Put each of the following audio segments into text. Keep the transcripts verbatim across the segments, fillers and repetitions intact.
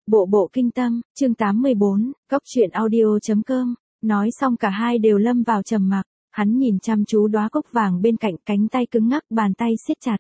Bộ bộ kinh tâm, chương tám mươi bốn, cốc truyện audio.com, nói xong cả hai đều lâm vào trầm mặc, hắn nhìn chăm chú đóa cúc vàng bên cạnh, cánh tay cứng ngắc, bàn tay siết chặt.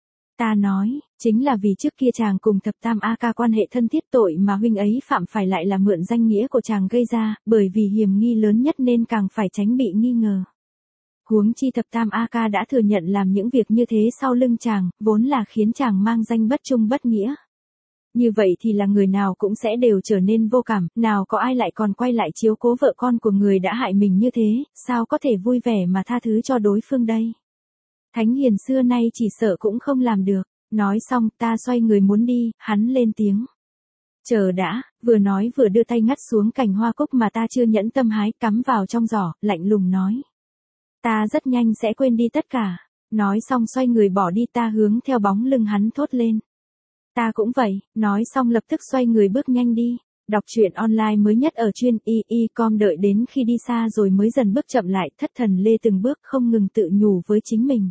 Ta nói, chính là vì trước kia chàng cùng thập tam A ca quan hệ thân thiết, tội mà huynh ấy phạm phải lại là mượn danh nghĩa của chàng gây ra, bởi vì hiểm nghi lớn nhất nên càng phải tránh bị nghi ngờ. Huống chi thập tam A ca đã thừa nhận làm những việc như thế sau lưng chàng, vốn là khiến chàng mang danh bất trung bất nghĩa. Như vậy thì là người nào cũng sẽ đều trở nên vô cảm, nào có ai lại còn quay lại chiếu cố vợ con của người đã hại mình như thế, sao có thể vui vẻ mà tha thứ cho đối phương đây. Thánh hiền xưa nay chỉ sợ cũng không làm được. Nói xong ta xoay người muốn đi, hắn lên tiếng. Chờ đã, vừa nói vừa đưa tay ngắt xuống cành hoa cúc mà ta chưa nhẫn tâm hái, cắm vào trong giỏ, lạnh lùng nói. Ta rất nhanh sẽ quên đi tất cả. Nói xong xoay người bỏ đi, ta hướng theo bóng lưng hắn thốt lên. Ta cũng vậy, nói xong lập tức xoay người bước nhanh đi. Đọc truyện online mới nhất ở chuyên y y chấm com, đợi đến khi đi xa rồi mới dần bước chậm lại, thất thần lê từng bước không ngừng tự nhủ với chính mình.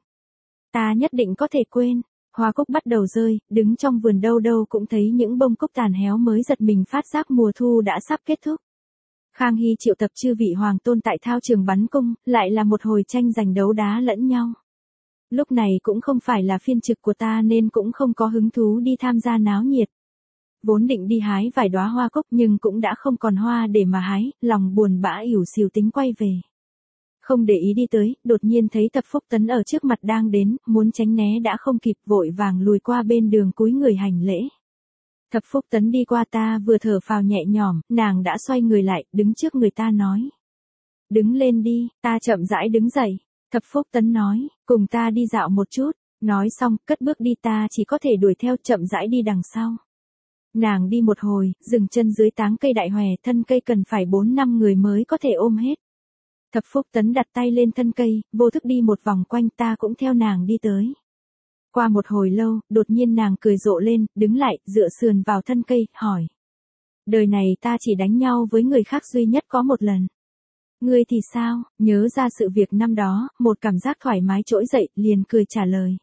Ta nhất định có thể quên. Hoa cúc bắt đầu rơi, đứng trong vườn đâu đâu cũng thấy những bông cúc tàn héo mới giật mình phát giác mùa thu đã sắp kết thúc. Khang Hy triệu tập chư vị hoàng tôn tại thao trường bắn cung, lại là một hồi tranh giành đấu đá lẫn nhau. Lúc này cũng không phải là phiên trực của ta nên cũng không có hứng thú đi tham gia náo nhiệt. Vốn định đi hái vài đóa hoa cúc nhưng cũng đã không còn hoa để mà hái, lòng buồn bã ỉu xìu tính quay về. Không để ý đi tới, đột nhiên thấy Thập Phúc Tấn ở trước mặt đang đến, muốn tránh né đã không kịp, vội vàng lùi qua bên đường cúi người hành lễ. Thập Phúc Tấn đi qua, ta vừa thở phào nhẹ nhõm, nàng đã xoay người lại, đứng trước người ta nói. Đứng lên đi, ta chậm rãi đứng dậy. Thập Phúc Tấn nói, cùng ta đi dạo một chút. Nói xong, cất bước đi, ta chỉ có thể đuổi theo, chậm rãi đi đằng sau. Nàng đi một hồi, dừng chân dưới táng cây đại hòe, thân cây cần phải bốn năm người mới có thể ôm hết. Thập Phúc Tấn đặt tay lên thân cây, vô thức đi một vòng quanh, ta cũng theo nàng đi tới. Qua một hồi lâu, đột nhiên nàng cười rộ lên, đứng lại, dựa sườn vào thân cây, hỏi. Đời này ta chỉ đánh nhau với người khác duy nhất có một lần. Ngươi thì sao? Nhớ ra sự việc năm đó, một cảm giác thoải mái trỗi dậy, liền cười trả lời.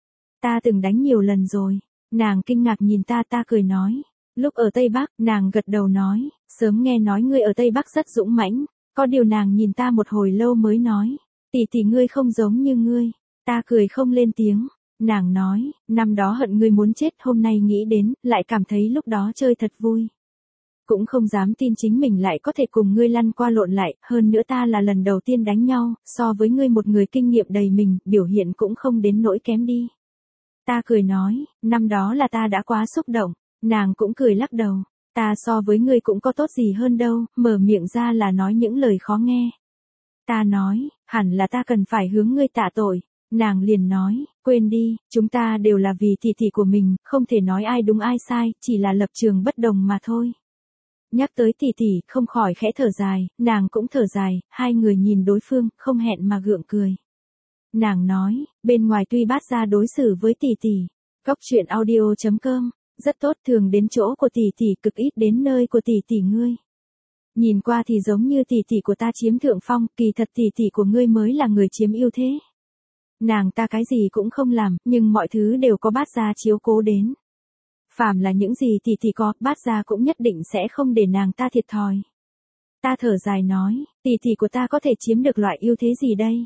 Ta từng đánh nhiều lần rồi. Nàng kinh ngạc nhìn ta, ta cười nói. Lúc ở Tây Bắc, nàng gật đầu nói, sớm nghe nói ngươi ở Tây Bắc rất dũng mãnh. Có điều nàng nhìn ta một hồi lâu mới nói, tỷ tỷ ngươi không giống như ngươi. Ta cười không lên tiếng. Nàng nói, năm đó hận ngươi muốn chết, hôm nay nghĩ đến, lại cảm thấy lúc đó chơi thật vui. Cũng không dám tin chính mình lại có thể cùng ngươi lăn qua lộn lại, hơn nữa ta là lần đầu tiên đánh nhau, so với ngươi một người kinh nghiệm đầy mình, biểu hiện cũng không đến nỗi kém đi. Ta cười nói, năm đó là ta đã quá xúc động. Nàng cũng cười lắc đầu. Ta so với ngươi cũng có tốt gì hơn đâu, mở miệng ra là nói những lời khó nghe. Ta nói, hẳn là ta cần phải hướng ngươi tạ tội. Nàng liền nói, quên đi, chúng ta đều là vì tỷ tỷ của mình, không thể nói ai đúng ai sai, chỉ là lập trường bất đồng mà thôi. Nhắc tới tỷ tỷ, không khỏi khẽ thở dài, nàng cũng thở dài, hai người nhìn đối phương, không hẹn mà gượng cười. Nàng nói, bên ngoài tuy bát gia đối xử với tỷ tỷ, cốc truyện audio.com, rất tốt, thường đến chỗ của tỷ tỷ, cực ít đến nơi của tỷ tỷ ngươi. Nhìn qua thì giống như tỷ tỷ của ta chiếm thượng phong, kỳ thật tỷ tỷ của ngươi mới là người chiếm ưu thế. Nàng ta cái gì cũng không làm, nhưng mọi thứ đều có bát gia chiếu cố đến. Phàm là những gì tỷ tỷ có, bát gia cũng nhất định sẽ không để nàng ta thiệt thòi. Ta thở dài nói, tỷ tỷ của ta có thể chiếm được loại ưu thế gì đây?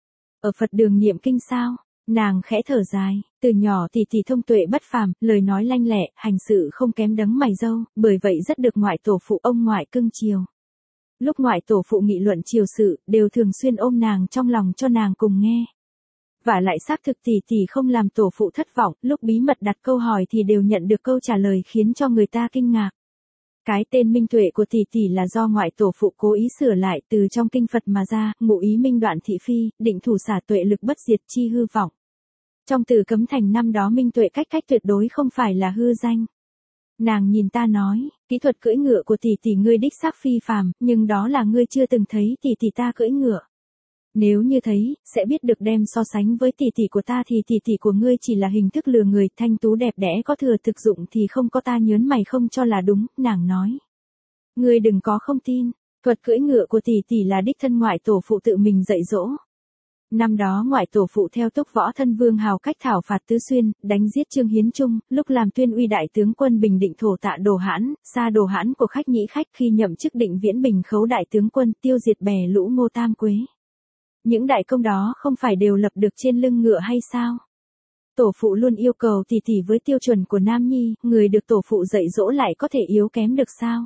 Ở Phật đường niệm kinh sao? Nàng khẽ thở dài, từ nhỏ tỷ tỷ thông tuệ bất phàm, lời nói lanh lẹ, hành sự không kém đấng mày râu, bởi vậy rất được ngoại tổ phụ ông ngoại cưng chiều. Lúc ngoại tổ phụ nghị luận triều sự, đều thường xuyên ôm nàng trong lòng cho nàng cùng nghe. Và lại xác thực tỷ tỷ không làm tổ phụ thất vọng, lúc bí mật đặt câu hỏi thì đều nhận được câu trả lời khiến cho người ta kinh ngạc. Cái tên minh tuệ của tỷ tỷ là do ngoại tổ phụ cố ý sửa lại từ trong kinh Phật mà ra, ngụ ý minh đoạn thị phi, định thủ xả tuệ lực bất diệt chi hư vọng. Trong từ cấm thành năm đó minh tuệ cách cách tuyệt đối không phải là hư danh. Nàng nhìn ta nói, kỹ thuật cưỡi ngựa của tỷ tỷ ngươi đích xác phi phàm, nhưng đó là ngươi chưa từng thấy tỷ tỷ ta cưỡi ngựa. Nếu như thấy, sẽ biết được đem so sánh với tỷ tỷ của ta thì tỷ tỷ của ngươi chỉ là hình thức lừa người, thanh tú đẹp đẽ có thừa thực dụng thì không có, ta nhớn mày không cho là đúng, nàng nói. Ngươi đừng có không tin, thuật cưỡi ngựa của tỷ tỷ là đích thân ngoại tổ phụ tự mình dạy dỗ. Năm đó ngoại tổ phụ theo túc võ thân vương hào cách thảo phạt Tứ Xuyên, đánh giết Trương Hiến Trung, lúc làm tuyên uy đại tướng quân bình định thổ tạ Đồ Hãn, xa Đồ Hãn của khách nhĩ khách khi nhậm chức định viễn bình khấu đại tướng quân tiêu diệt bè lũ Ngô Tam Quế. Những đại công đó không phải đều lập được trên lưng ngựa hay sao? Tổ phụ luôn yêu cầu tỷ tỷ với tiêu chuẩn của nam nhi, người được tổ phụ dạy dỗ lại có thể yếu kém được sao?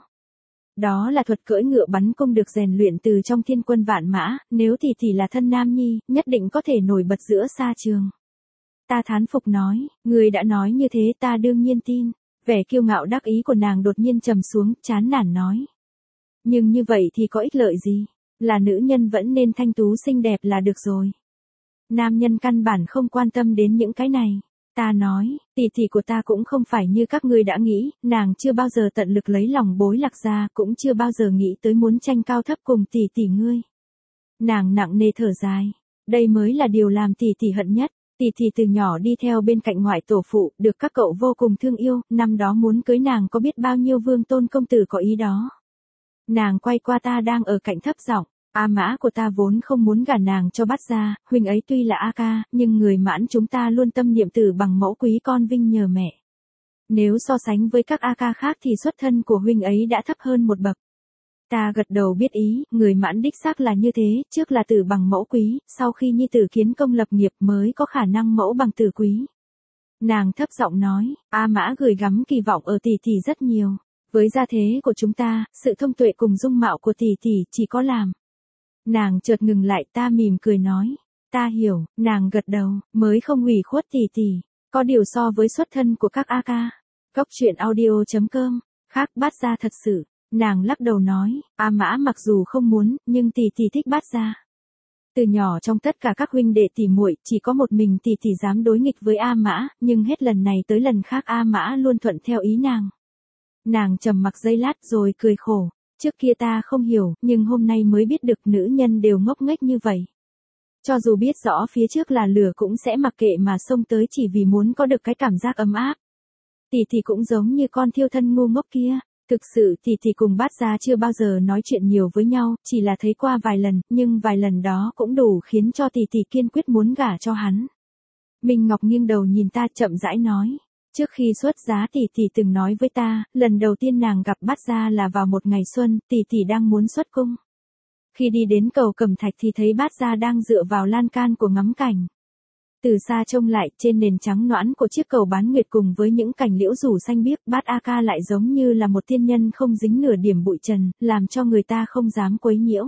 Đó là thuật cưỡi ngựa bắn cung được rèn luyện từ trong thiên quân vạn mã, nếu tỷ tỷ là thân nam nhi, nhất định có thể nổi bật giữa sa trường. Ta thán phục nói, người đã nói như thế ta đương nhiên tin. Vẻ kiêu ngạo đắc ý của nàng đột nhiên trầm xuống, chán nản nói. Nhưng như vậy thì có ích lợi gì? Là nữ nhân vẫn nên thanh tú xinh đẹp là được rồi. Nam nhân căn bản không quan tâm đến những cái này. Ta nói, tỷ tỷ của ta cũng không phải như các ngươi đã nghĩ, nàng chưa bao giờ tận lực lấy lòng Bối Lạc gia, cũng chưa bao giờ nghĩ tới muốn tranh cao thấp cùng tỷ tỷ ngươi. Nàng nặng nề thở dài, đây mới là điều làm tỷ tỷ hận nhất. Tỷ tỷ từ nhỏ đi theo bên cạnh ngoại tổ phụ, được các cậu vô cùng thương yêu, năm đó muốn cưới nàng có biết bao nhiêu vương tôn công tử có ý đó. Nàng quay qua ta đang ở cạnh thấp giọng. A Mã của ta vốn không muốn gả nàng cho Bát gia, huynh ấy tuy là A ca, nhưng người Mãn chúng ta luôn tâm niệm tử bằng mẫu quý con vinh nhờ mẹ. Nếu so sánh với các A ca khác thì xuất thân của huynh ấy đã thấp hơn một bậc. Ta gật đầu biết ý, người Mãn đích xác là như thế, trước là tử bằng mẫu quý, sau khi nhi tử kiến công lập nghiệp mới có khả năng mẫu bằng tử quý. Nàng thấp giọng nói, A Mã gửi gắm kỳ vọng ở tỷ tỷ rất nhiều. Với gia thế của chúng ta, sự thông tuệ cùng dung mạo của tỷ tỷ chỉ có làm. Nàng chợt ngừng lại, ta mỉm cười nói. Ta hiểu, nàng gật đầu, mới không ủy khuất tỷ tỷ. Có điều so với xuất thân của các A ca. Cốc truyện audio chấm com, khác Bát gia thật sự. Nàng lắc đầu nói, A Mã mặc dù không muốn, nhưng tỷ tỷ thích Bát gia. Từ nhỏ trong tất cả các huynh đệ tỷ muội, chỉ có một mình tỷ tỷ dám đối nghịch với A Mã, nhưng hết lần này tới lần khác A Mã luôn thuận theo ý nàng. Nàng trầm mặc giây lát rồi cười khổ. Trước kia ta không hiểu, nhưng hôm nay mới biết được nữ nhân đều ngốc nghếch như vậy. Cho dù biết rõ phía trước là lửa cũng sẽ mặc kệ mà xông tới chỉ vì muốn có được cái cảm giác ấm áp. Tỷ tỷ cũng giống như con thiêu thân ngu ngốc kia. Thực sự tỷ tỷ cùng Bát gia chưa bao giờ nói chuyện nhiều với nhau, chỉ là thấy qua vài lần, nhưng vài lần đó cũng đủ khiến cho tỷ tỷ kiên quyết muốn gả cho hắn. Minh Ngọc nghiêng đầu nhìn ta chậm rãi nói. Trước khi xuất giá tỷ tỷ từng nói với ta, lần đầu tiên nàng gặp Bát gia là vào một ngày xuân, tỷ tỷ đang muốn xuất cung. Khi đi đến cầu Cẩm Thạch thì thấy Bát gia đang dựa vào lan can của ngắm cảnh. Từ xa trông lại, trên nền trắng nõn của chiếc cầu bán nguyệt cùng với những cành liễu rủ xanh biếc, Bát A ca lại giống như là một tiên nhân không dính nửa điểm bụi trần, làm cho người ta không dám quấy nhiễu.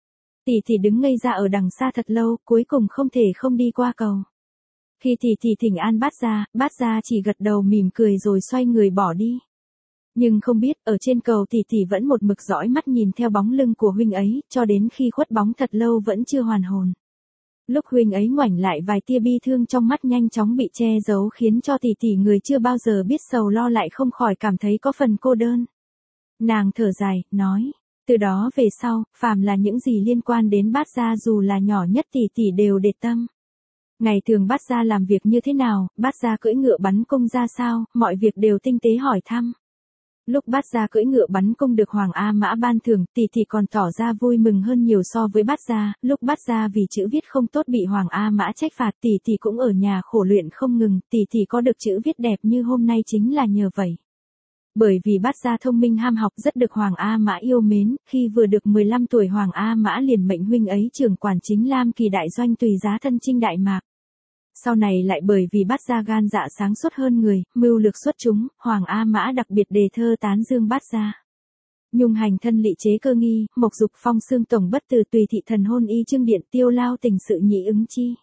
Tỷ tỷ đứng ngây ra ở đằng xa thật lâu, cuối cùng không thể không đi qua cầu. Khi tỷ tỷ thỉnh an Bát gia, Bát gia chỉ gật đầu mỉm cười rồi xoay người bỏ đi. Nhưng không biết, ở trên cầu tỷ tỷ vẫn một mực dõi mắt nhìn theo bóng lưng của huynh ấy, cho đến khi khuất bóng thật lâu vẫn chưa hoàn hồn. Lúc huynh ấy ngoảnh lại vài tia bi thương trong mắt nhanh chóng bị che giấu khiến cho tỷ tỷ người chưa bao giờ biết sầu lo lại không khỏi cảm thấy có phần cô đơn. Nàng thở dài, nói, từ đó về sau, phàm là những gì liên quan đến Bát gia dù là nhỏ nhất tỷ tỷ đều để tâm. Ngày thường Bát gia làm việc như thế nào, Bát gia cưỡi ngựa bắn cung ra sao, mọi việc đều tinh tế hỏi thăm. Lúc Bát gia cưỡi ngựa bắn cung được Hoàng A Mã ban thưởng, tỷ tỷ còn tỏ ra vui mừng hơn nhiều so với Bát gia. Lúc Bát gia vì chữ viết không tốt bị Hoàng A Mã trách phạt, tỷ tỷ cũng ở nhà khổ luyện không ngừng, tỷ tỷ có được chữ viết đẹp như hôm nay chính là nhờ vậy. Bởi vì Bát gia thông minh ham học rất được Hoàng A Mã yêu mến, khi vừa được mười lăm tuổi Hoàng A Mã liền mệnh huynh ấy trưởng quản chính Lam Kỳ đại doanh tùy giá thân chinh Đại Mạc. Sau này lại bởi vì Bát gia gan dạ sáng suốt hơn người, mưu lược xuất chúng, Hoàng A Mã đặc biệt đề thơ tán dương Bát gia. Nhung hành thân lị chế cơ nghi, mộc dục phong xương tổng bất từ tùy thị thần hôn y trương điện tiêu lao tình sự nhị ứng chi.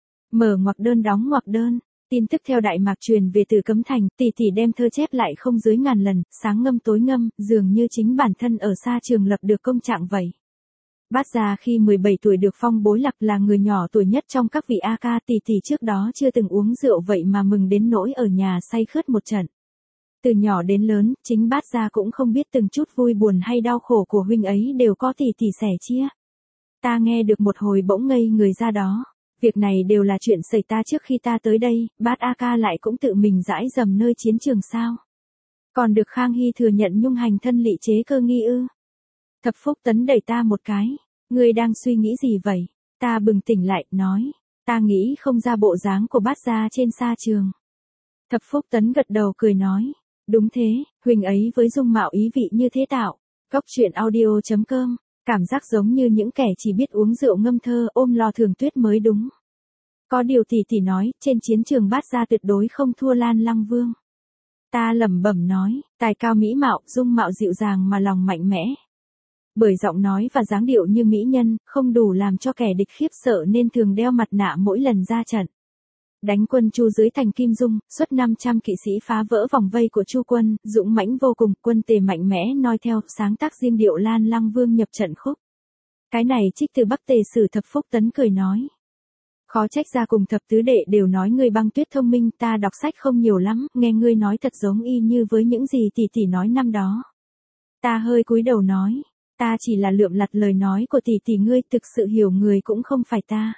Mở ngoặc đơn đóng ngoặc đơn. Tin tức theo Đại Mạc truyền về từ Cấm Thành, tỷ tỷ đem thơ chép lại không dưới ngàn lần, sáng ngâm tối ngâm, dường như chính bản thân ở xa trường lập được công trạng vậy. Bát gia khi mười bảy tuổi được phong Bối Lạc là người nhỏ tuổi nhất trong các vị A ca, tỷ tỷ trước đó chưa từng uống rượu vậy mà mừng đến nỗi ở nhà say khướt một trận. Từ nhỏ đến lớn, chính Bát gia cũng không biết từng chút vui buồn hay đau khổ của huynh ấy đều có tỷ tỷ sẻ chia. Ta nghe được một hồi bỗng ngây người ra đó. Việc này đều là chuyện xảy ra trước khi ta tới đây, Bát A ca lại cũng tự mình dãi dầm nơi chiến trường sao. Còn được Khang Hy thừa nhận nhung hành thân lị chế cơ nghi ư. Thập Phúc Tấn đẩy ta một cái, ngươi đang suy nghĩ gì vậy? Ta bừng tỉnh lại, nói, Ta nghĩ không ra bộ dáng của bát gia trên sa trường. Thập Phúc Tấn gật đầu cười nói. Đúng thế, huynh ấy với dung mạo ý vị như thế tạo. Góc truyện audio chấm com, cảm giác giống như những kẻ chỉ biết uống rượu ngâm thơ ôm lò thường tuyết mới đúng. Có điều tỷ tỷ nói, trên chiến trường bát gia tuyệt đối không thua Lan Lăng Vương. Ta lẩm bẩm nói, tài cao mỹ mạo, dung mạo dịu dàng mà lòng mạnh mẽ. Bởi giọng nói và dáng điệu như mỹ nhân, không đủ làm cho kẻ địch khiếp sợ nên thường đeo mặt nạ mỗi lần ra trận. Đánh quân Chu dưới thành Kim Dung, xuất năm trăm kỵ sĩ phá vỡ vòng vây của Chu quân, dũng mãnh vô cùng, quân Tề mạnh mẽ noi theo, sáng tác riêng điệu Lan Lăng Vương nhập trận khúc. Cái này trích từ Bắc Tề Sử. Thập Phúc Tấn cười nói. Khó trách ra cùng thập tứ đệ đều nói ngươi Băng Tuyết thông minh, ta đọc sách không nhiều lắm, nghe ngươi nói thật giống y như với những gì tỷ tỷ nói năm đó. Ta hơi cúi đầu nói, ta chỉ là lượm lặt lời nói của tỷ tỷ, ngươi thực sự hiểu người cũng không phải ta.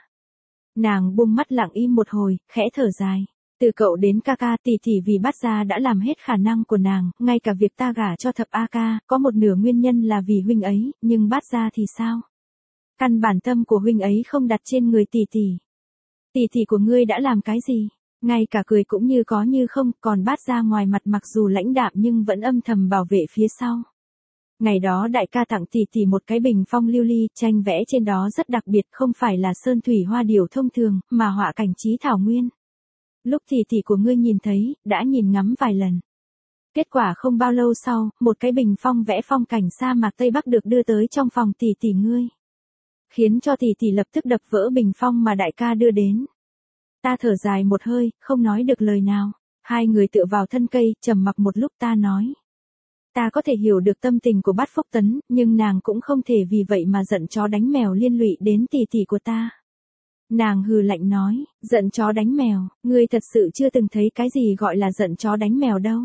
Nàng buông mắt lặng im một hồi, khẽ thở dài. Từ cậu đến ca ca, tỷ tỷ vì bát gia đã làm hết khả năng của nàng, ngay cả việc ta gả cho thập A ca, có một nửa nguyên nhân là vì huynh ấy, nhưng bát gia thì sao? Căn bản tâm của huynh ấy không đặt trên người tỷ tỷ. Tỷ tỷ của ngươi đã làm cái gì? Ngay cả cười cũng như có như không, còn bát gia ngoài mặt mặc dù lãnh đạm nhưng vẫn âm thầm bảo vệ phía sau. Ngày đó đại ca tặng tỷ tỷ một cái bình phong lưu ly, tranh vẽ trên đó rất đặc biệt, không phải là sơn thủy hoa điểu thông thường, mà họa cảnh trí thảo nguyên. Lúc tỷ tỷ của ngươi nhìn thấy, đã nhìn ngắm vài lần. Kết quả không bao lâu sau, một cái bình phong vẽ phong cảnh sa mạc Tây Bắc được đưa tới trong phòng tỷ tỷ ngươi. Khiến cho tỷ tỷ lập tức đập vỡ bình phong mà đại ca đưa đến. Ta thở dài một hơi, không nói được lời nào. Hai người tựa vào thân cây, trầm mặc một lúc. Ta nói. Ta có thể hiểu được tâm tình của Bát Phúc Tấn, nhưng nàng cũng không thể vì vậy mà giận chó đánh mèo liên lụy đến tỷ tỷ của ta. Nàng hừ lạnh nói, giận chó đánh mèo, ngươi thật sự chưa từng thấy cái gì gọi là giận chó đánh mèo đâu.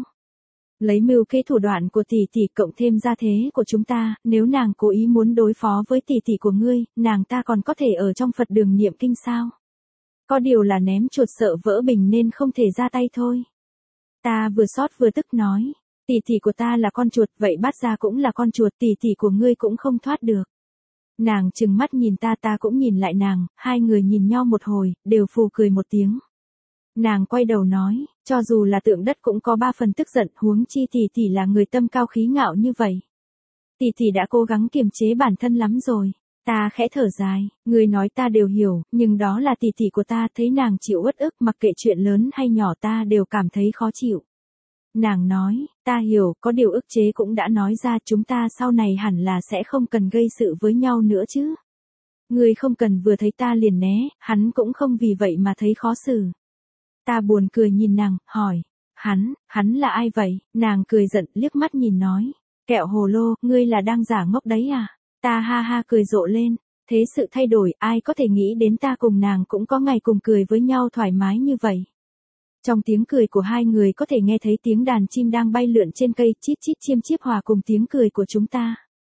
Lấy mưu kế thủ đoạn của tỷ tỷ cộng thêm gia thế của chúng ta, nếu nàng cố ý muốn đối phó với tỷ tỷ của ngươi, nàng ta còn có thể ở trong Phật đường niệm kinh sao? Có điều là ném chuột sợ vỡ bình nên không thể ra tay thôi. Ta vừa xót vừa tức nói, tỷ tỷ của ta là con chuột, vậy bát gia cũng là con chuột, tỷ tỷ của ngươi cũng không thoát được. Nàng trừng mắt nhìn ta, ta cũng nhìn lại nàng, hai người nhìn nhau một hồi, đều phù cười một tiếng. Nàng quay đầu nói, cho dù là tượng đất cũng có ba phần tức giận, huống chi tỷ tỷ là người tâm cao khí ngạo như vậy. Tỷ tỷ đã cố gắng kiềm chế bản thân lắm rồi. Ta khẽ thở dài, người nói ta đều hiểu, nhưng đó là tỷ tỷ của ta, thấy nàng chịu uất ức, mặc kệ chuyện lớn hay nhỏ ta đều cảm thấy khó chịu. Nàng nói, ta hiểu, có điều ức chế cũng đã nói ra, chúng ta sau này hẳn là sẽ không cần gây sự với nhau nữa chứ. Ngươi không cần vừa thấy ta liền né, hắn cũng không vì vậy mà thấy khó xử. Ta buồn cười nhìn nàng, hỏi, hắn, hắn là ai vậy? Nàng cười giận, liếc mắt nhìn nói, kẹo hồ lô, ngươi là đang giả ngốc đấy à? Ta ha ha cười rộ lên, thế sự thay đổi, ai có thể nghĩ đến ta cùng nàng cũng có ngày cùng cười với nhau thoải mái như vậy. Trong tiếng cười của hai người có thể nghe thấy tiếng đàn chim đang bay lượn trên cây, chít chít chiêm chiếp hòa cùng tiếng cười của chúng ta.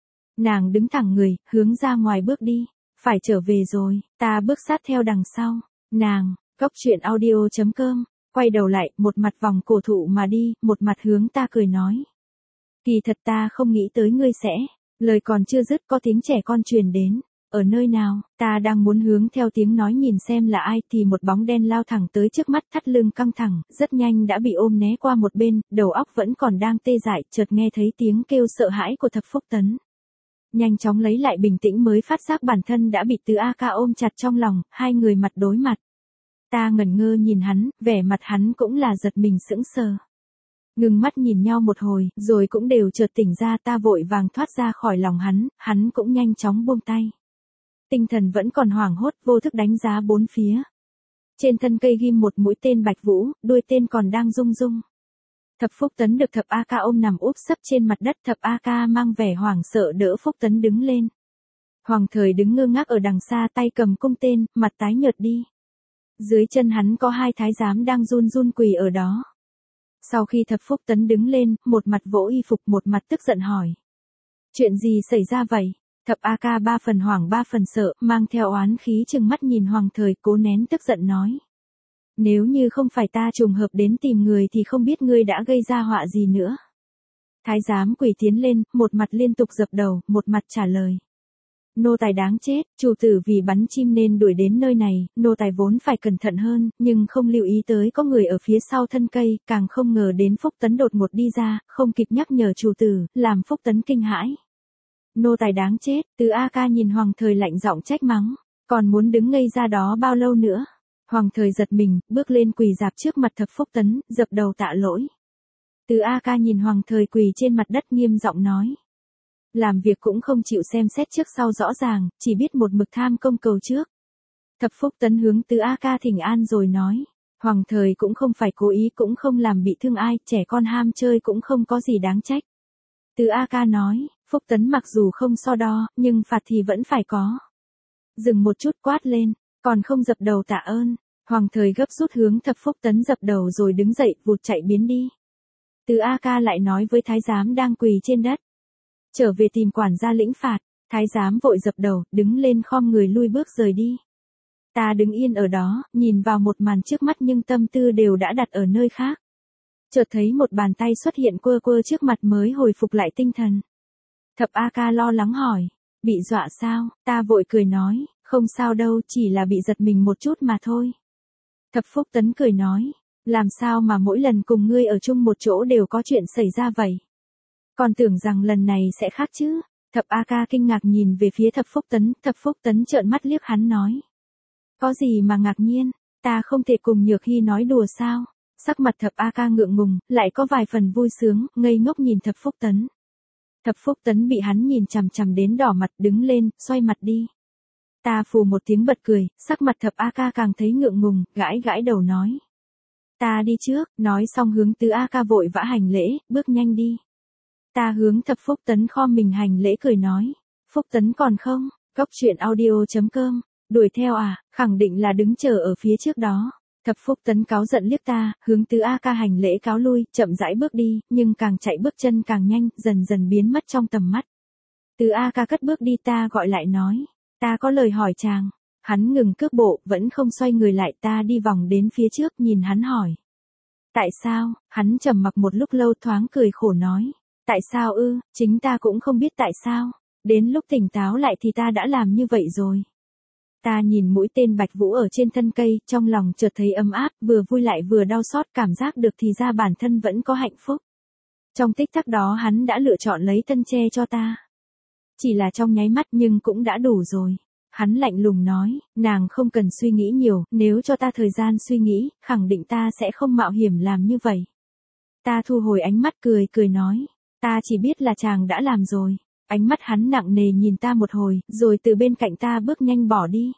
Nàng đứng thẳng người, hướng ra ngoài bước đi, phải trở về rồi, ta bước sát theo đằng sau, nàng, góc truyện audio chấm com, quay đầu lại, một mặt vòng cổ thụ mà đi, một mặt hướng ta cười nói. Kỳ thật ta không nghĩ tới ngươi sẽ, lời còn chưa dứt có tiếng trẻ con truyền đến. Ở nơi nào? Ta đang muốn hướng theo tiếng nói nhìn xem là ai thì một bóng đen lao thẳng tới trước mắt, thắt lưng căng thẳng, rất nhanh đã bị ôm né qua một bên, đầu óc vẫn còn đang tê dại, chợt nghe thấy tiếng kêu sợ hãi của Thập Phúc Tấn. Nhanh chóng lấy lại bình tĩnh mới phát giác bản thân đã bị Tứ A Ca ôm chặt trong lòng, hai người mặt đối mặt. Ta ngẩn ngơ nhìn hắn, vẻ mặt hắn cũng là giật mình sững sờ. Ngừng mắt nhìn nhau một hồi, rồi cũng đều chợt tỉnh ra, ta vội vàng thoát ra khỏi lòng hắn, hắn cũng nhanh chóng buông tay. Tinh thần vẫn còn hoảng hốt, vô thức đánh giá bốn phía. Trên thân cây ghim một mũi tên bạch vũ, đuôi tên còn đang rung rung. Thập Phúc Tấn được Thập A Ca ôm nằm úp sấp trên mặt đất, Thập A Ca mang vẻ hoảng sợ đỡ Phúc Tấn đứng lên. Hoàng Thời đứng ngơ ngác ở đằng xa, tay cầm cung tên, mặt tái nhợt đi. Dưới chân hắn có hai thái giám đang run run quỳ ở đó. Sau khi Thập Phúc Tấn đứng lên, một mặt vỗ y phục một mặt tức giận hỏi. Chuyện gì xảy ra vậy? Thập A Ca ba phần hoảng ba phần sợ, mang theo oán khí trừng mắt nhìn Hoàng Thời, cố nén tức giận nói. Nếu như không phải ta trùng hợp đến tìm người thì không biết ngươi đã gây ra họa gì nữa. Thái giám quỳ tiến lên, một mặt liên tục dập đầu, một mặt trả lời. Nô tài đáng chết, chủ tử vì bắn chim nên đuổi đến nơi này, nô tài vốn phải cẩn thận hơn, nhưng không lưu ý tới có người ở phía sau thân cây, càng không ngờ đến Phúc Tấn đột ngột đi ra, không kịp nhắc nhở chủ tử, làm Phúc Tấn kinh hãi. Nô tài đáng chết, Từ A Ca nhìn Hoàng Thời lạnh giọng trách mắng, còn muốn đứng ngây ra đó bao lâu nữa. Hoàng Thời giật mình, bước lên quỳ dạp trước mặt Thập Phúc Tấn, dập đầu tạ lỗi. Từ A Ca nhìn Hoàng Thời quỳ trên mặt đất nghiêm giọng nói. Làm việc cũng không chịu xem xét trước sau rõ ràng, chỉ biết một mực tham công cầu trước. Thập Phúc Tấn hướng Từ A Ca thỉnh an rồi nói. Hoàng Thời cũng không phải cố ý cũng không làm bị thương ai, trẻ con ham chơi cũng không có gì đáng trách. Từ A Ca nói, Phúc Tấn mặc dù không so đo, nhưng phạt thì vẫn phải có. Dừng một chút quát lên, còn không dập đầu tạ ơn. Hoàng Thời gấp rút hướng Thập Phúc Tấn dập đầu rồi đứng dậy vụt chạy biến đi. Từ A Ca lại nói với thái giám đang quỳ trên đất. Trở về tìm quản gia lĩnh phạt, thái giám vội dập đầu, đứng lên khom người lui bước rời đi. Ta đứng yên ở đó, nhìn vào một màn trước mắt nhưng tâm tư đều đã đặt ở nơi khác. Chợt thấy một bàn tay xuất hiện quơ quơ trước mặt mới hồi phục lại tinh thần. Thập A Ca lo lắng hỏi, bị dọa sao? Ta vội cười nói, không sao đâu, chỉ là bị giật mình một chút mà thôi. Thập Phúc Tấn cười nói, làm sao mà mỗi lần cùng ngươi ở chung một chỗ đều có chuyện xảy ra vậy? Còn tưởng rằng lần này sẽ khác chứ. Thập A Ca kinh ngạc nhìn về phía Thập Phúc Tấn, Thập Phúc Tấn trợn mắt liếc hắn nói. Có gì mà ngạc nhiên, ta không thể cùng Nhược Hy nói đùa sao? Sắc mặt Thập A Ca ngượng ngùng, lại có vài phần vui sướng, ngây ngốc nhìn Thập Phúc Tấn. Thập Phúc Tấn bị hắn nhìn chằm chằm đến đỏ mặt, đứng lên, xoay mặt đi. Ta phù một tiếng bật cười, sắc mặt Thập A Ca càng thấy ngượng ngùng, gãi gãi đầu nói. Ta đi trước, nói xong hướng Từ A Ca vội vã hành lễ, bước nhanh đi. Ta hướng Thập Phúc Tấn khom mình hành lễ cười nói. Phúc Tấn còn không? Cốc truyện audio chấm com. Đuổi theo à, khẳng định là đứng chờ ở phía trước đó. Thập Phúc Tấn cáu giận liếc ta, hướng Từ A Ca hành lễ cáo lui, chậm rãi bước đi, nhưng càng chạy bước chân càng nhanh, dần dần biến mất trong tầm mắt. Từ A Ca cất bước đi, ta gọi lại nói. Ta có lời hỏi chàng. Hắn ngừng cước bộ, vẫn không xoay người lại, ta đi vòng đến phía trước, nhìn hắn hỏi. Tại sao? Hắn trầm mặc một lúc lâu thoáng cười khổ nói. Tại sao ư, chính ta cũng không biết tại sao. Đến lúc tỉnh táo lại thì ta đã làm như vậy rồi. Ta nhìn mũi tên bạch vũ ở trên thân cây, trong lòng chợt thấy ấm áp, vừa vui lại vừa đau xót, cảm giác được thì ra bản thân vẫn có hạnh phúc. Trong tích tắc đó hắn đã lựa chọn lấy thân che cho ta. Chỉ là trong nháy mắt nhưng cũng đã đủ rồi. Hắn lạnh lùng nói, nàng không cần suy nghĩ nhiều, nếu cho ta thời gian suy nghĩ, khẳng định ta sẽ không mạo hiểm làm như vậy. Ta thu hồi ánh mắt cười cười nói, ta chỉ biết là chàng đã làm rồi. Ánh mắt hắn nặng nề nhìn ta một hồi, rồi từ bên cạnh ta bước nhanh bỏ đi.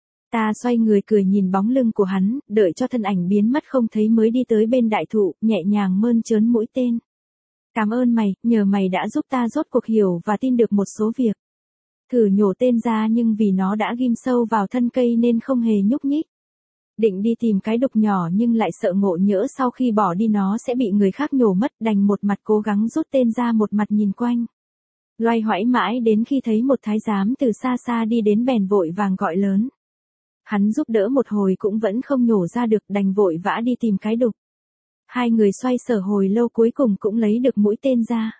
Ta xoay người cười nhìn bóng lưng của hắn, đợi cho thân ảnh biến mất không thấy mới đi tới bên đại thụ, nhẹ nhàng mơn trớn mũi tên. Cảm ơn mày, nhờ mày đã giúp ta rốt cuộc hiểu và tin được một số việc. Thử nhổ tên ra nhưng vì nó đã ghim sâu vào thân cây nên không hề nhúc nhích. Định đi tìm cái đục nhỏ nhưng lại sợ ngộ nhỡ sau khi bỏ đi nó sẽ bị người khác nhổ mất, đành một mặt cố gắng rút tên ra một mặt nhìn quanh. Loay hoãi mãi đến khi thấy một thái giám từ xa xa đi đến bèn vội vàng gọi lớn. Hắn giúp đỡ một hồi cũng vẫn không nhổ ra được, đành vội vã đi tìm cái đục. Hai người xoay sở hồi lâu cuối cùng cũng lấy được mũi tên ra.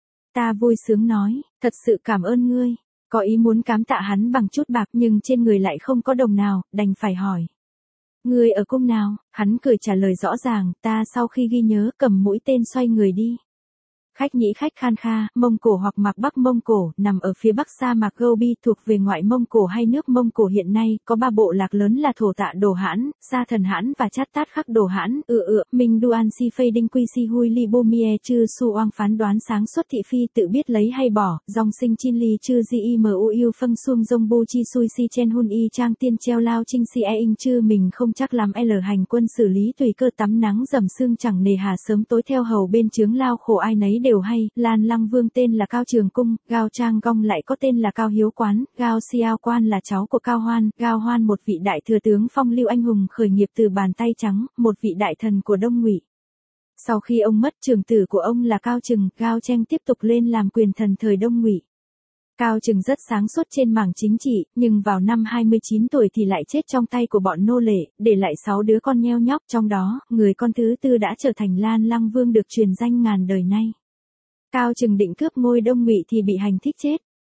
Ta vui sướng nói, thật sự cảm ơn ngươi. Có ý muốn cám tạ hắn bằng chút bạc nhưng trên người lại không có đồng nào, đành phải hỏi. Ngươi ở cung nào? Hắn cười trả lời rõ ràng, ta sau khi ghi nhớ cầm mũi tên xoay người đi. Khách Nhĩ Khách Khan Kha, Mông Cổ hoặc Mạc Bắc Mông Cổ, nằm ở phía bắc sa mạc Gobi, thuộc về ngoại Mông Cổ hay nước Mông Cổ hiện nay, có ba bộ lạc lớn là Thổ Tạ Đồ Hãn, Sa Thần Hãn và Chát Tát Khắc Đồ Hãn, ựa ựa, Minh Duan Si Phây Đinh Quy Si Hui Li Bô Mie Chư Su Oang phán đoán sáng suốt thị phi tự biết lấy hay bỏ, dòng sinh Chin Li Chư Di I M U Yêu Phân Xuông Dông Bu Chi Sui Si Chen Hun Y Trang Tiên Treo Lao Trinh Si E In Chư mình không chắc lắm L hành quân xử lý tùy cơ tắm nắng dầm sương chẳng nề hà sớm tối theo hầu bên chướng lao khổ ai nấy đều hay. Lan Lăng Vương tên là Cao Trường Cung, Gao Trang Gong lại có tên là Cao Hiếu Quán, Gao Xiao Quan là cháu của Cao Hoan, Gao Hoan một vị đại thừa tướng phong lưu anh hùng khởi nghiệp từ bàn tay trắng, một vị đại thần của Đông Ngụy. Sau khi ông mất, trưởng tử của ông là Cao Trừng, Gao Tranh tiếp tục lên làm quyền thần thời Đông Ngụy. Cao Trừng rất sáng suốt trên mảng chính trị, nhưng vào năm hai mươi chín tuổi thì lại chết trong tay của bọn nô lệ, để lại sáu đứa con nheo nhóc, trong đó, người con thứ tư đã trở thành Lan Lăng Vương được truyền danh ngàn đời nay. Cao Trừng định cướp ngôi Đông Ngụy thì bị hành thích chết.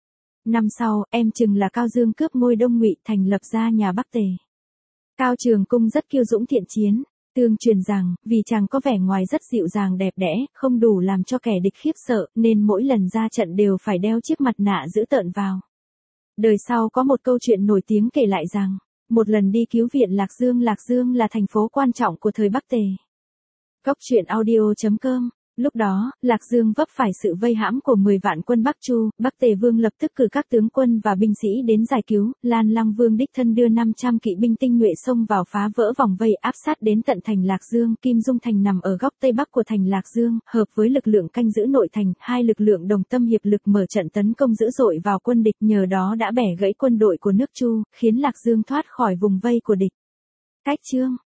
Năm sau, em chừng là Cao Dương cướp ngôi Đông Ngụy thành lập ra nhà Bắc Tề. Cao Trường Cung rất kiêu dũng thiện chiến, tương truyền rằng, vì chàng có vẻ ngoài rất dịu dàng đẹp đẽ, không đủ làm cho kẻ địch khiếp sợ, nên mỗi lần ra trận đều phải đeo chiếc mặt nạ dữ tợn vào. Đời sau có một câu chuyện nổi tiếng kể lại rằng, một lần đi cứu viện Lạc Dương, Lạc Dương là thành phố quan trọng của thời Bắc Tề. Góc truyện audio chấm com. Lúc đó, Lạc Dương vấp phải sự vây hãm của mười vạn quân Bắc Chu, Bắc Tề Vương lập tức cử các tướng quân và binh sĩ đến giải cứu, Lan Lăng Vương đích thân đưa năm trăm kỵ binh tinh nhuệ xông vào phá vỡ vòng vây áp sát đến tận thành Lạc Dương, Kim Dung Thành nằm ở góc tây bắc của thành Lạc Dương, hợp với lực lượng canh giữ nội thành, hai lực lượng đồng tâm hiệp lực mở trận tấn công dữ dội vào quân địch, nhờ đó đã bẻ gãy quân đội của nước Chu, khiến Lạc Dương thoát khỏi vùng vây của địch. Cách chương